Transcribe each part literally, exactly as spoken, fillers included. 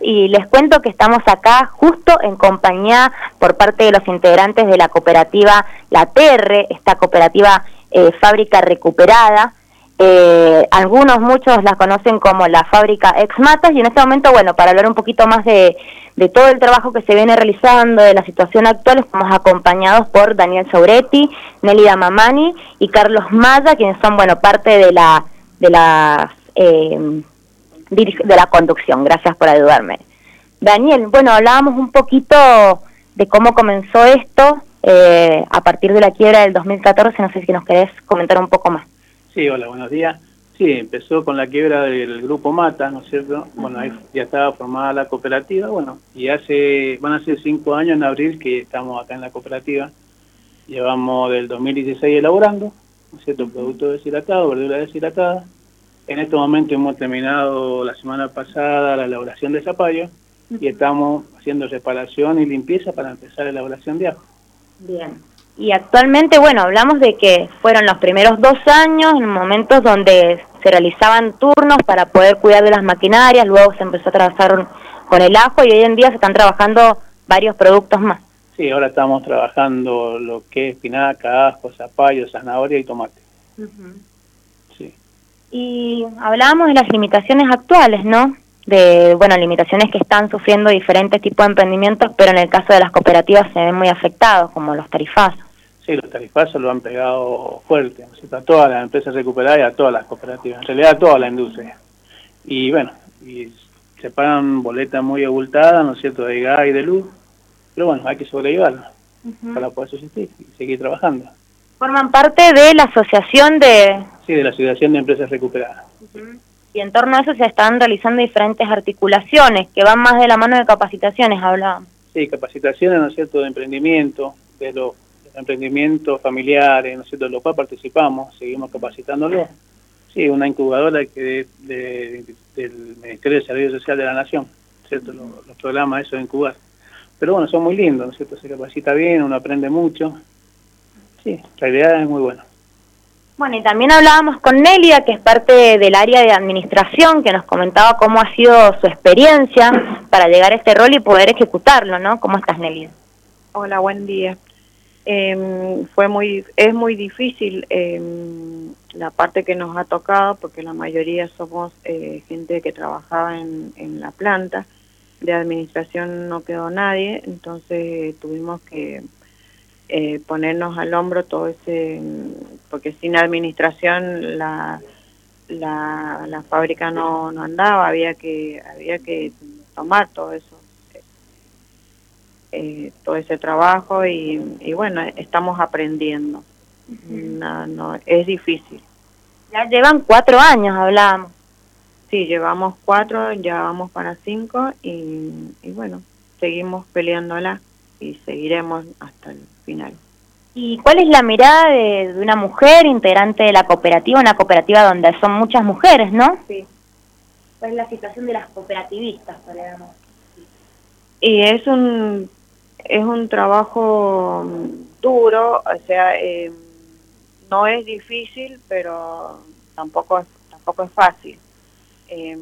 y les cuento que estamos acá justo en compañía por parte de los integrantes de la cooperativa La Terre, esta cooperativa eh, Fábrica Recuperada. Eh, algunos, muchos la conocen como la Fábrica Ex Matas, y en este momento, bueno, para hablar un poquito más de, de todo el trabajo que se viene realizando, de la situación actual, estamos acompañados por Daniel Sauretti, Nélida Mamani y Carlos Maya, quienes son, bueno, parte de la de la, eh, de la conducción. Gracias por ayudarme. Daniel, bueno, hablábamos un poquito de cómo comenzó esto eh, a partir de la quiebra del dos mil catorce, no sé si nos querés comentar un poco más. Sí, hola, buenos días. Sí, empezó con la quiebra del Grupo Mata, ¿no es cierto? Bueno, ahí ya estaba formada la cooperativa, bueno, y hace, van a ser cinco años en abril que estamos acá en la cooperativa. Llevamos del dos mil dieciséis elaborando, ¿no es cierto? Producto deshidratado, verdura deshidratada. En este momento hemos terminado la semana pasada la elaboración de zapallo y estamos haciendo reparación y limpieza para empezar la elaboración de ajo. Bien. Y actualmente, bueno, hablamos de que fueron los primeros dos años, en momentos donde se realizaban turnos para poder cuidar de las maquinarias, luego se empezó a trabajar con el ajo y hoy en día se están trabajando varios productos más. Sí, ahora estamos trabajando lo que es espinaca, ajo, zapallo, zanahoria y tomate. Uh-huh. Sí. Y hablábamos de las limitaciones actuales, ¿no? De, bueno, limitaciones que están sufriendo diferentes tipos de emprendimientos, pero en el caso de las cooperativas se ven muy afectados, como los tarifazos. Sí, los tarifazos lo han pegado fuerte, ¿no es cierto? A todas las empresas recuperadas y a todas las cooperativas, en realidad a toda la industria. Y bueno, y se pagan boletas muy abultadas, ¿no es cierto?, de gas y de luz, pero bueno, hay que sobrellevarlo uh-huh. para poder subsistir y seguir trabajando. ¿Forman parte de la asociación de...? Sí, de la Asociación de Empresas Recuperadas. Uh-huh. Y en torno a eso se están realizando diferentes articulaciones que van más de la mano de capacitaciones, hablábamos. Sí, capacitaciones, ¿no es cierto?, de emprendimiento, de los, de los emprendimientos familiares, ¿no es cierto?, de los cuales participamos, seguimos capacitándolo. Sí, una incubadora que de, de, de, del Ministerio de Desarrollo Social de la Nación, ¿cierto?, los, los programas eso de incubar. Pero bueno, son muy lindos, ¿no es cierto?, se capacita bien, uno aprende mucho. Sí, la realidad es muy buena. Bueno, y también hablábamos con Nélida, que es parte del área de administración, que nos comentaba cómo ha sido su experiencia para llegar a este rol y poder ejecutarlo, ¿no? ¿Cómo estás, Nélida? Hola, buen día. Eh, fue muy, es muy difícil eh, la parte que nos ha tocado, porque la mayoría somos eh, gente que trabajaba en, en la planta. De administración no quedó nadie, entonces tuvimos que Eh, ponernos al hombro todo ese, porque sin administración la la, la fábrica no, no andaba, había que había que tomar todo eso, eh, todo ese trabajo y, y bueno, estamos aprendiendo. Uh-huh. no, no, es difícil. Ya llevan cuatro años, hablábamos. Sí, llevamos cuatro, ya vamos para cinco y, y bueno, seguimos peleándola y seguiremos hasta el final. ¿Y cuál es la mirada de, de una mujer integrante de la cooperativa, una cooperativa donde son muchas mujeres, ¿no? Sí. ¿Cuál es la situación de las cooperativistas, podríamos decir? Y es un es un trabajo duro, o sea, eh, no es difícil, pero tampoco es, tampoco es fácil. Eh,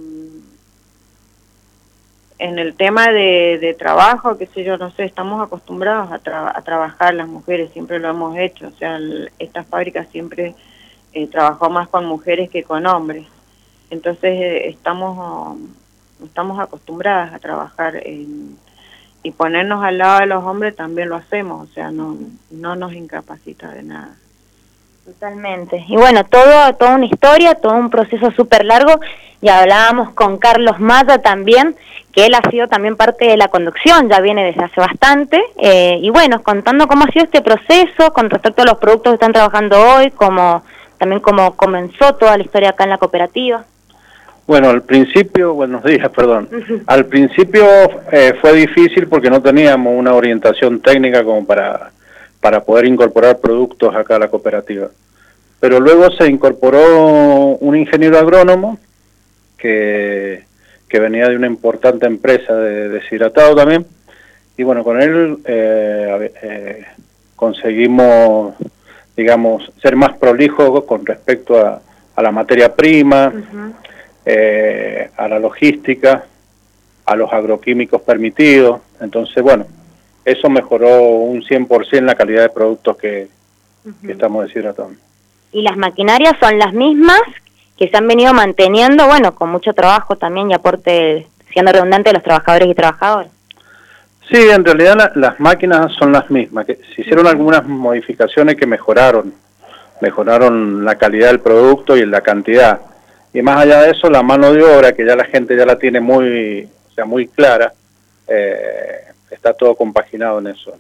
En el tema de, de trabajo, qué sé yo, no sé, estamos acostumbrados a, tra a trabajar las mujeres, siempre lo hemos hecho, o sea, el, esta fábrica siempre eh, trabajó más con mujeres que con hombres, entonces eh, estamos estamos acostumbradas a trabajar en, y ponernos al lado de los hombres también lo hacemos, o sea, no, no nos incapacita de nada. Totalmente. Y bueno, todo toda una historia, todo un proceso súper largo, y hablábamos con Carlos Maya también, que él ha sido también parte de la conducción, ya viene desde hace bastante, eh, y bueno, contando cómo ha sido este proceso con respecto a los productos que están trabajando hoy, como también cómo comenzó toda la historia acá en la cooperativa. Bueno, al principio, buenos días, perdón, al principio eh, fue difícil porque no teníamos una orientación técnica como para... para poder incorporar productos acá a la cooperativa. Pero luego se incorporó un ingeniero agrónomo que, que venía de una importante empresa de deshidratado también, y bueno, con él eh, eh, conseguimos, digamos, ser más prolijos con respecto a, a la materia prima, uh-huh. eh, a la logística, a los agroquímicos permitidos. Entonces, bueno, eso mejoró un cien por ciento la calidad de productos que, uh-huh. que estamos deshidratando. ¿Y las maquinarias son las mismas que se han venido manteniendo, bueno, con mucho trabajo también y aporte, siendo redundante, de los trabajadores y trabajadoras? Sí, en realidad la, las máquinas son las mismas, que se hicieron algunas modificaciones que mejoraron, mejoraron la calidad del producto y la cantidad. Y más allá de eso, la mano de obra, que ya la gente ya la tiene muy, o sea, muy clara, eh, está todo compaginado en eso.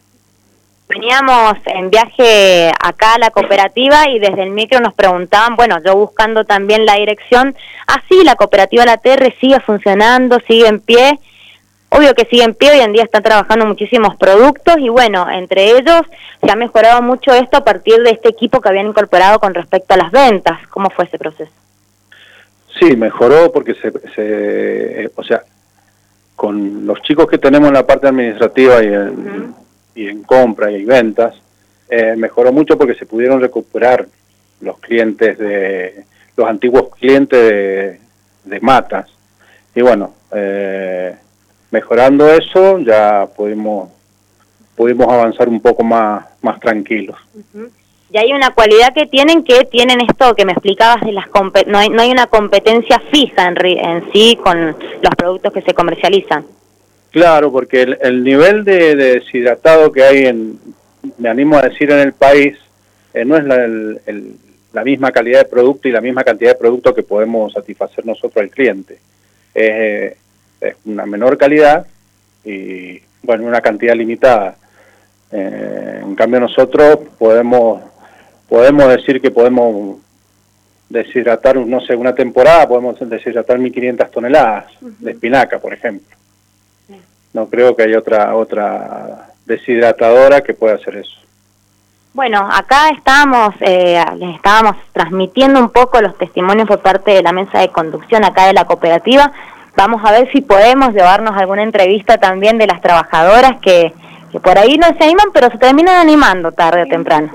Veníamos en viaje acá a la cooperativa y desde el micro nos preguntaban, bueno, yo buscando también la dirección, ah sí, la cooperativa La T R sigue funcionando, sigue en pie. Obvio que sigue en pie, hoy en día están trabajando muchísimos productos y bueno, entre ellos se ha mejorado mucho esto a partir de este equipo que habían incorporado con respecto a las ventas. ¿Cómo fue ese proceso? Sí, mejoró porque se, se o sea, con los chicos que tenemos en la parte administrativa y en, uh-huh. y en compra y ventas, eh, mejoró mucho porque se pudieron recuperar los clientes de, los antiguos clientes de, de Matas. Y bueno, eh, mejorando eso ya pudimos pudimos avanzar un poco más más tranquilos. Uh-huh. Y hay una cualidad que tienen que tienen esto que me explicabas de las comp- no hay no hay una competencia fija en, en sí con los productos que se comercializan. Claro, porque el, el nivel de, de deshidratado que hay en, me animo a decir, en el país, eh, no es la, el, el, la misma calidad de producto y la misma cantidad de producto que podemos satisfacer nosotros al cliente. Eh, es una menor calidad y, bueno, una cantidad limitada. Eh, en cambio nosotros podemos podemos decir que podemos deshidratar, no sé, una temporada, podemos deshidratar mil quinientas toneladas uh-huh. de espinaca, por ejemplo. No creo que haya otra otra deshidratadora que pueda hacer eso. Bueno, acá estábamos, eh, les estábamos transmitiendo un poco los testimonios por parte de la mesa de conducción acá de la cooperativa. Vamos a ver si podemos llevarnos alguna entrevista también de las trabajadoras que, que por ahí no se animan, pero se terminan animando tarde o temprano.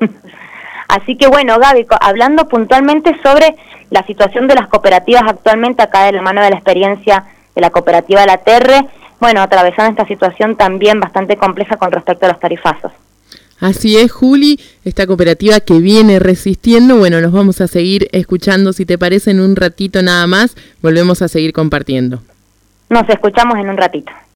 Así que bueno, Gaby, hablando puntualmente sobre la situación de las cooperativas actualmente acá de la mano de la experiencia de la cooperativa La T R, bueno, atravesando esta situación también bastante compleja con respecto a los tarifazos. Así es, Juli, esta cooperativa que viene resistiendo, bueno, nos vamos a seguir escuchando, si te parece, en un ratito nada más, volvemos a seguir compartiendo. Nos escuchamos en un ratito.